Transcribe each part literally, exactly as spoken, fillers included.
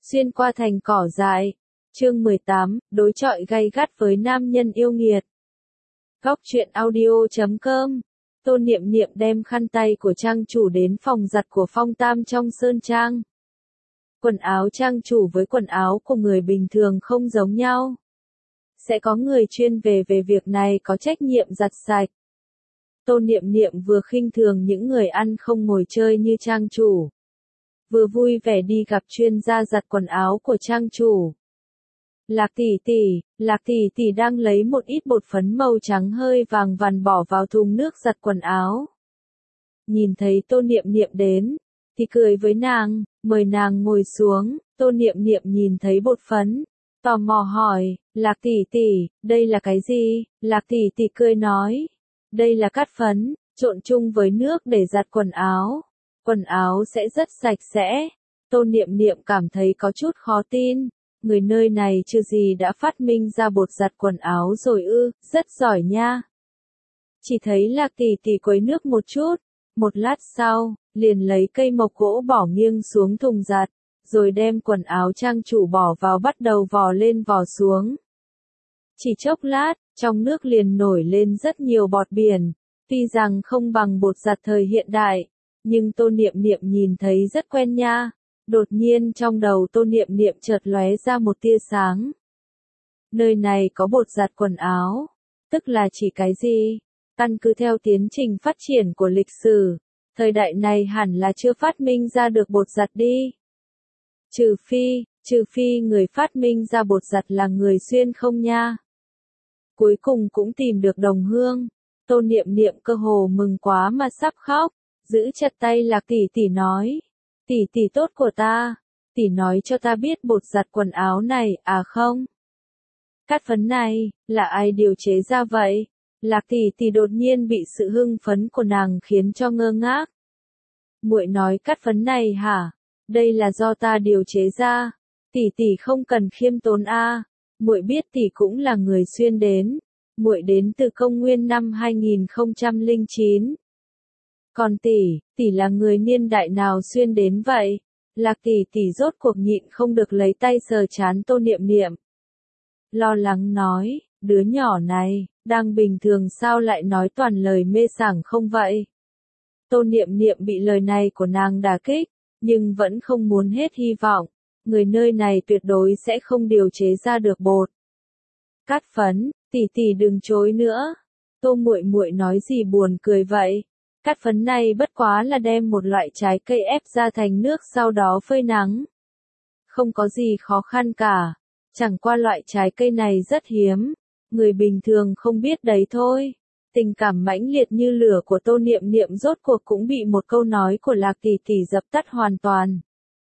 Xuyên qua thành cỏ dại. Chương mười tám, đối chọi gay gắt với nam nhân yêu nghiệt. Góc truyện audio chấm com. Tôn Niệm Niệm đem khăn tay của trang chủ đến phòng giặt của Phong Tam trong Sơn Trang. Quần áo trang chủ với quần áo của người bình thường không giống nhau. Sẽ có người chuyên về về việc này có trách nhiệm giặt sạch. Tôn Niệm Niệm vừa khinh thường những người ăn không ngồi chơi như trang chủ, vừa vui vẻ đi gặp chuyên gia giặt quần áo của trang chủ. Lạc tỷ tỷ, Lạc tỷ tỷ đang lấy một ít bột phấn màu trắng hơi vàng vằn bỏ vào thùng nước giặt quần áo. Nhìn thấy Tôn Niệm Niệm đến, thì cười với nàng, mời nàng ngồi xuống. Tôn Niệm Niệm nhìn thấy bột phấn, tò mò hỏi, Lạc tỷ tỷ, đây là cái gì? Lạc tỷ tỷ cười nói, đây là cát phấn, trộn chung với nước để giặt quần áo. Quần áo sẽ rất sạch sẽ. Tôn Niệm Niệm cảm thấy có chút khó tin. Người nơi này chưa gì đã phát minh ra bột giặt quần áo rồi ư, rất giỏi nha. Chỉ thấy Lạc tỷ tỷ quấy nước một chút, một lát sau, liền lấy cây mộc gỗ bỏ nghiêng xuống thùng giặt, rồi đem quần áo trang chủ bỏ vào bắt đầu vò lên vò xuống. Chỉ chốc lát, trong nước liền nổi lên rất nhiều bọt biển, tuy rằng không bằng bột giặt thời hiện đại, nhưng Tôn Niệm Niệm nhìn thấy rất quen nha. Đột nhiên trong đầu Tôn Niệm Niệm chợt lóe ra một tia sáng. Nơi này có bột giặt quần áo, tức là chỉ cái gì? Căn cứ theo tiến trình phát triển của lịch sử, thời đại này hẳn là chưa phát minh ra được bột giặt đi. Trừ phi, trừ phi người phát minh ra bột giặt là người xuyên không nha. Cuối cùng cũng tìm được đồng hương. Tôn Niệm Niệm cơ hồ mừng quá mà sắp khóc, giữ chặt tay Lạc tỷ tỷ nói, tỷ tỷ tốt của ta, tỷ nói cho ta biết bột giặt quần áo này, à không? Cát phấn này, là ai điều chế ra vậy? Lạc tỷ tỷ đột nhiên bị sự hưng phấn của nàng khiến cho ngơ ngác. Muội nói cát phấn này hả? Đây là do ta điều chế ra. Tỷ tỷ không cần khiêm tốn a. À. Muội biết tỷ cũng là người xuyên đến. Muội đến từ công nguyên năm hai nghìn không trăm lẻ chín. Còn tỷ, tỷ là người niên đại nào xuyên đến vậy? Lạc tỷ tỷ rốt cuộc nhịn không được lấy tay sờ trán Tôn Niệm Niệm. Lo lắng nói, đứa nhỏ này, đang bình thường sao lại nói toàn lời mê sảng không vậy? Tôn Niệm Niệm bị lời này của nàng đả kích, nhưng vẫn không muốn hết hy vọng. Người nơi này tuyệt đối sẽ không điều chế ra được bột cát phấn, tỷ tỷ đừng chối nữa. Tô muội muội nói gì buồn cười vậy? Cát phấn này bất quá là đem một loại trái cây ép ra thành nước sau đó phơi nắng. Không có gì khó khăn cả. Chẳng qua loại trái cây này rất hiếm. Người bình thường không biết đấy thôi. Tình cảm mãnh liệt như lửa của Tôn Niệm Niệm rốt cuộc cũng bị một câu nói của Lạc tỷ tỷ dập tắt hoàn toàn.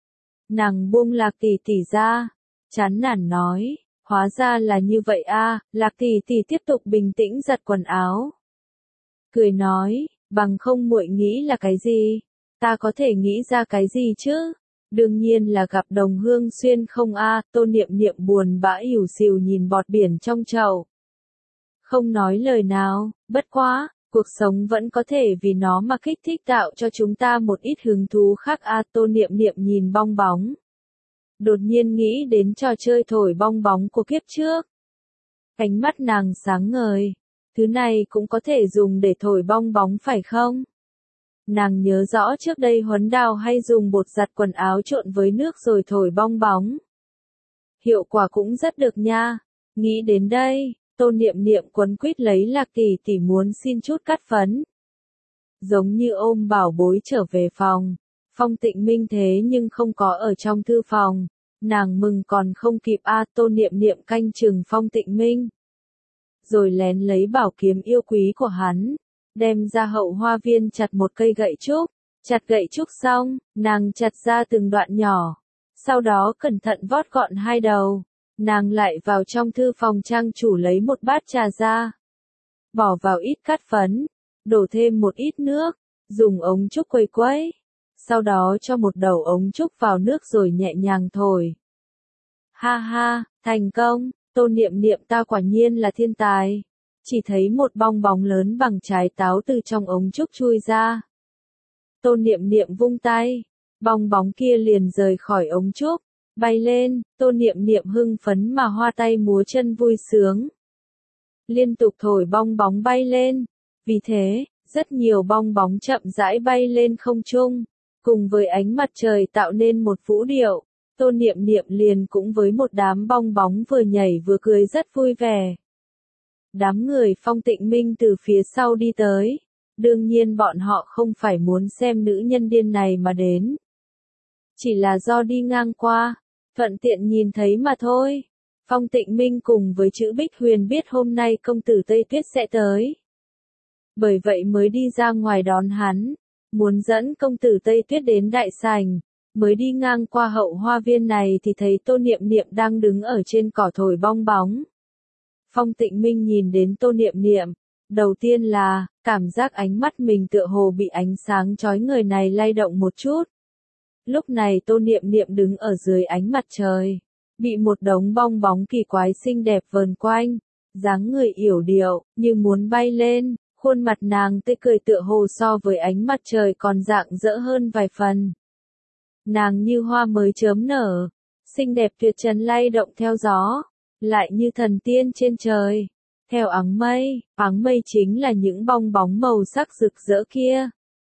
Nàng buông Lạc tỷ tỷ ra, chán nản nói, hóa ra là như vậy a. À. Lạc tỷ tỷ tiếp tục bình tĩnh giặt quần áo. Cười nói, bằng không muội nghĩ là cái gì? Ta có thể nghĩ ra cái gì chứ? Đương nhiên là gặp đồng hương xuyên không a. À. Tôn Niệm Niệm buồn bã ỉu xìu nhìn bọt biển trong chậu. Không nói lời nào, bất quá, cuộc sống vẫn có thể vì nó mà kích thích tạo cho chúng ta một ít hứng thú khác a. À. Tôn Niệm Niệm nhìn bong bóng. Đột nhiên nghĩ đến trò chơi thổi bong bóng của kiếp trước. Ánh mắt nàng sáng ngời. Thứ này cũng có thể dùng để thổi bong bóng phải không? Nàng nhớ rõ trước đây Huấn Đào hay dùng bột giặt quần áo trộn với nước rồi thổi bong bóng. Hiệu quả cũng rất được nha. Nghĩ đến đây, Tôn Niệm Niệm quấn quýt lấy Lạc tỷ tỷ muốn xin chút cát phấn. Giống như ôm bảo bối trở về phòng. Phong Tịnh Minh thế nhưng không có ở trong thư phòng. Nàng mừng còn không kịp a. À. Tôn Niệm Niệm canh chừng Phong Tịnh Minh. Rồi lén lấy bảo kiếm yêu quý của hắn, đem ra hậu hoa viên chặt một cây gậy trúc. Chặt gậy trúc xong, nàng chặt ra từng đoạn nhỏ. Sau đó cẩn thận vót gọn hai đầu. Nàng lại vào trong thư phòng trang chủ lấy một bát trà ra. Bỏ vào ít cát phấn, đổ thêm một ít nước, dùng ống trúc quây quấy. Sau đó cho một đầu ống trúc vào nước rồi nhẹ nhàng thổi. Ha ha, thành công, Tôn Niệm Niệm ta quả nhiên là thiên tài. Chỉ thấy một bong bóng lớn bằng trái táo từ trong ống trúc chui ra. Tôn Niệm Niệm vung tay, bong bóng kia liền rời khỏi ống trúc, bay lên, Tô Niệm Niệm hưng phấn mà hoa tay múa chân vui sướng. Liên tục thổi bong bóng bay lên, vì thế, rất nhiều bong bóng chậm rãi bay lên không trung, cùng với ánh mặt trời tạo nên một vũ điệu, Tô Niệm Niệm liền cũng với một đám bong bóng vừa nhảy vừa cười rất vui vẻ. Đám người Phong Tịnh Minh từ phía sau đi tới, đương nhiên bọn họ không phải muốn xem nữ nhân điên này mà đến. Chỉ là do đi ngang qua, thuận tiện nhìn thấy mà thôi. Phong Tịnh Minh cùng với chữ Bích Huyền biết hôm nay công tử Tây Tuyết sẽ tới. Bởi vậy mới đi ra ngoài đón hắn, muốn dẫn công tử Tây Tuyết đến đại sảnh, mới đi ngang qua hậu hoa viên này thì thấy Tô Niệm Niệm đang đứng ở trên cỏ thổi bong bóng. Phong Tịnh Minh nhìn đến Tô Niệm Niệm, đầu tiên là, cảm giác ánh mắt mình tựa hồ bị ánh sáng chói người này lay động một chút. Lúc này Tô Niệm Niệm đứng ở dưới ánh mặt trời, bị một đống bong bóng kỳ quái xinh đẹp vờn quanh, dáng người yểu điệu, như muốn bay lên, khuôn mặt nàng tươi cười tựa hồ so với ánh mặt trời còn rạng rỡ hơn vài phần. Nàng như hoa mới chớm nở, xinh đẹp tuyệt trần lay động theo gió, lại như thần tiên trên trời, theo áng mây, áng mây chính là những bong bóng màu sắc rực rỡ kia.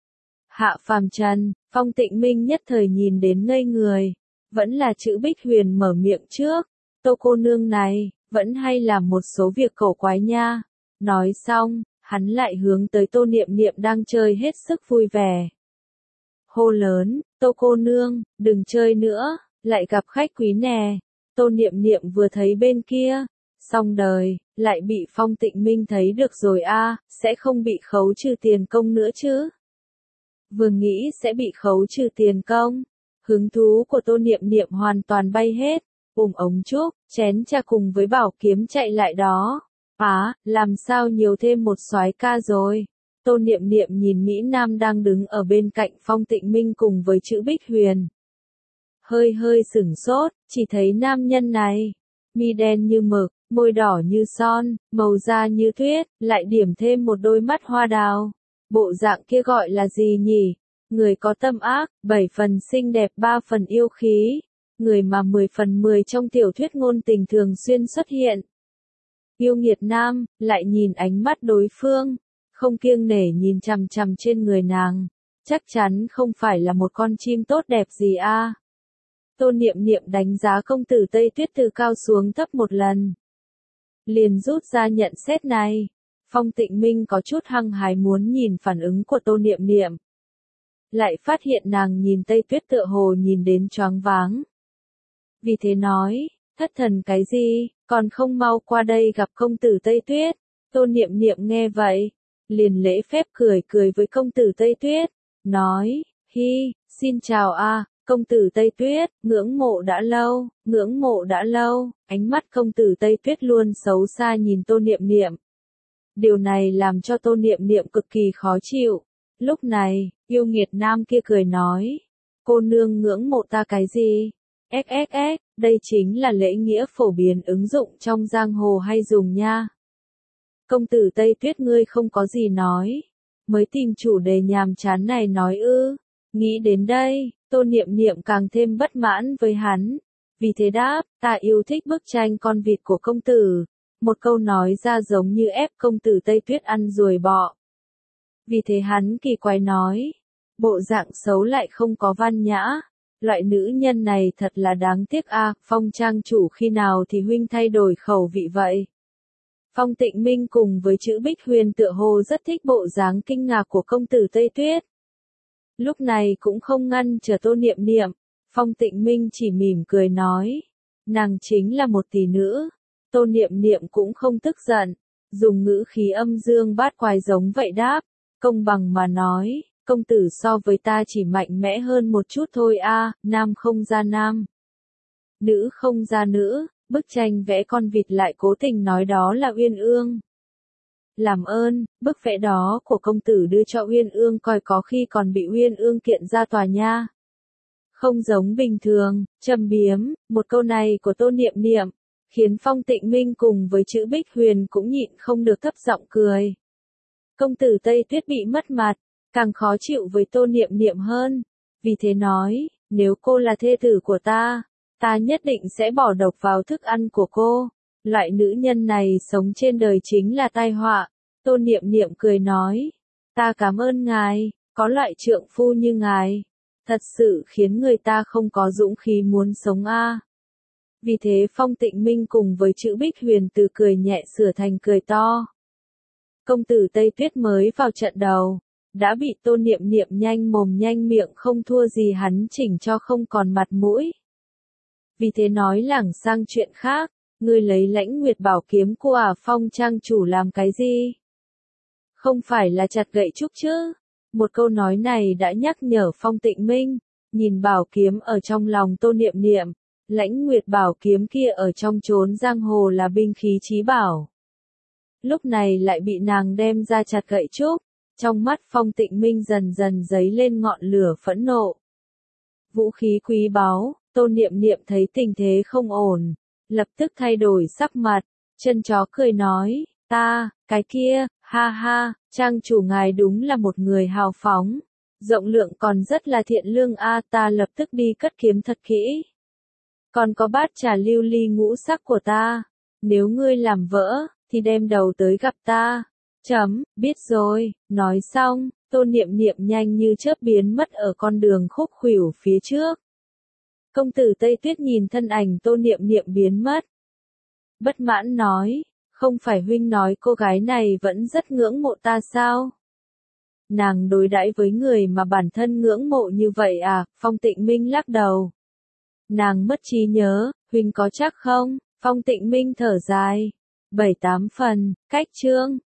Hạ phàm trần, Phong Tịnh Minh nhất thời nhìn đến ngây người, vẫn là chữ Bích Huyền mở miệng trước, Tô cô nương này, vẫn hay làm một số việc cổ quái nha. Nói xong, hắn lại hướng tới Tô Niệm Niệm đang chơi hết sức vui vẻ. Hô lớn, Tô cô nương, đừng chơi nữa, lại gặp khách quý nè. Tô Niệm Niệm vừa thấy bên kia, xong đời, lại bị Phong Tịnh Minh thấy được rồi a, sẽ không bị khấu trừ tiền công nữa chứ. Vừa nghĩ sẽ bị khấu trừ tiền công, hứng thú của Tô Niệm Niệm hoàn toàn bay hết, ôm ống trúc, chén trà cùng với bảo kiếm chạy lại đó. Á, làm sao nhiều thêm một soái ca rồi. Tô Niệm Niệm nhìn Mỹ Nam đang đứng ở bên cạnh Phong Tịnh Minh cùng với chữ Bích Huyền. Hơi hơi sửng sốt, chỉ thấy nam nhân này, mi đen như mực, môi đỏ như son, màu da như tuyết, lại điểm thêm một đôi mắt hoa đào. Bộ dạng kia gọi là gì nhỉ? Người có tâm ác, bảy phần xinh đẹp ba phần yêu khí. Người mà mười phần mười trong tiểu thuyết ngôn tình thường xuyên xuất hiện. Yêu nghiệt nam, lại nhìn ánh mắt đối phương, không kiêng nể nhìn chằm chằm trên người nàng. Chắc chắn không phải là một con chim tốt đẹp gì a. Tô Niệm Niệm đánh giá công tử Tây Tuyết từ cao xuống thấp một lần. Liền rút ra nhận xét này. Phong Tịnh Minh có chút hăng hái muốn nhìn phản ứng của Tô Niệm Niệm. Lại phát hiện nàng nhìn Tây Tuyết tựa hồ nhìn đến choáng váng. Vì thế nói, thất thần cái gì, còn không mau qua đây gặp công tử Tây Tuyết. Tô Niệm Niệm nghe vậy, liền lễ phép cười cười với công tử Tây Tuyết, nói, hi, xin chào a, công tử Tây Tuyết, ngưỡng mộ đã lâu, ngưỡng mộ đã lâu, ánh mắt công tử Tây Tuyết luôn xấu xa nhìn Tô Niệm Niệm. Điều này làm cho Tô Niệm Niệm cực kỳ khó chịu. Lúc này, yêu nghiệt nam kia cười nói, cô nương ngưỡng mộ ta cái gì? ích ích ích, đây chính là lễ nghĩa phổ biến ứng dụng trong giang hồ hay dùng nha. Công tử Tây Tuyết ngươi không có gì nói, mới tìm chủ đề nhàm chán này nói ư? Nghĩ đến đây, Tô Niệm Niệm càng thêm bất mãn với hắn. Vì thế đáp, ta yêu thích bức tranh con vịt của công tử. Một câu nói ra giống như ép công tử Tây Tuyết ăn ruồi bọ. Vì thế hắn kỳ quái nói, bộ dạng xấu lại không có văn nhã. Loại nữ nhân này thật là đáng tiếc a. Phong trang chủ khi nào thì huynh thay đổi khẩu vị vậy? Phong Tịnh Minh cùng với chữ Bích Huyền tựa hồ rất thích bộ dáng kinh ngạc của công tử Tây Tuyết. Lúc này cũng không ngăn trở Tô Niệm Niệm, Phong Tịnh Minh chỉ mỉm cười nói, nàng chính là một tỷ nữ. Tô Niệm Niệm cũng không tức giận, dùng ngữ khí âm dương bát quái giống vậy đáp, công bằng mà nói, công tử so với ta chỉ mạnh mẽ hơn một chút thôi a, nam không ra nam, nữ không ra nữ, bức tranh vẽ con vịt lại cố tình nói đó là Uyên Ương. Làm ơn, bức vẽ đó của công tử đưa cho Uyên Ương coi có khi còn bị Uyên Ương kiện ra tòa nha. Không giống bình thường, châm biếm, một câu này của Tô Niệm Niệm, khiến Phong Tịnh Minh cùng với chữ Bích Huyền cũng nhịn không được thấp giọng cười. Công tử Tây Tuyết bị mất mặt, càng khó chịu với Tô Niệm Niệm hơn, vì thế nói, nếu cô là thê tử của ta, Ta nhất định sẽ bỏ độc vào thức ăn của cô. Loại nữ nhân này sống trên đời chính là tai họa. Tôn Niệm Niệm cười nói. Ta cảm ơn ngài, có loại trượng phu như ngài. Thật sự khiến người ta không có dũng khí muốn sống a. Vì thế Phong Tịnh Minh cùng với chữ Bích Huyền từ cười nhẹ sửa thành cười to. Công tử Tây Tuyết mới vào trận đầu, đã bị Tôn Niệm Niệm nhanh mồm nhanh miệng không thua gì hắn chỉnh cho không còn mặt mũi. Vì thế nói lảng sang chuyện khác, ngươi lấy Lãnh Nguyệt bảo kiếm của à Phong trang chủ làm cái gì? Không phải là chặt gậy trúc chứ? Một câu nói này đã nhắc nhở Phong Tịnh Minh, nhìn bảo kiếm ở trong lòng Tôn Niệm Niệm, Lãnh Nguyệt bảo kiếm kia ở trong chốn giang hồ là binh khí chí bảo. Lúc này lại bị nàng đem ra chặt gậy trúc, trong mắt Phong Tịnh Minh dần dần dấy lên ngọn lửa phẫn nộ. Vũ khí quý báu, Tôn Niệm Niệm thấy tình thế không ổn, lập tức thay đổi sắc mặt, chân chó cười nói, ta, cái kia, ha ha, trang chủ ngài đúng là một người hào phóng, rộng lượng còn rất là thiện lương a, ta lập tức đi cất kiếm thật kỹ. Còn có bát trà lưu ly ngũ sắc của ta, nếu ngươi làm vỡ, thì đem đầu tới gặp ta. Chấm, biết rồi, nói xong, Tôn Niệm Niệm nhanh như chớp biến mất ở con đường khúc khuỷu phía trước. Công tử Tây Tuyết nhìn thân ảnh Tôn Niệm Niệm biến mất. Bất mãn nói, không phải huynh nói cô gái này vẫn rất ngưỡng mộ ta sao? Nàng đối đãi với người mà bản thân ngưỡng mộ như vậy à? Phong Tịnh Minh lắc đầu. Nàng mất trí nhớ, huynh có chắc không? Phong Tịnh Minh thở dài. Bảy tám phần, cách chương.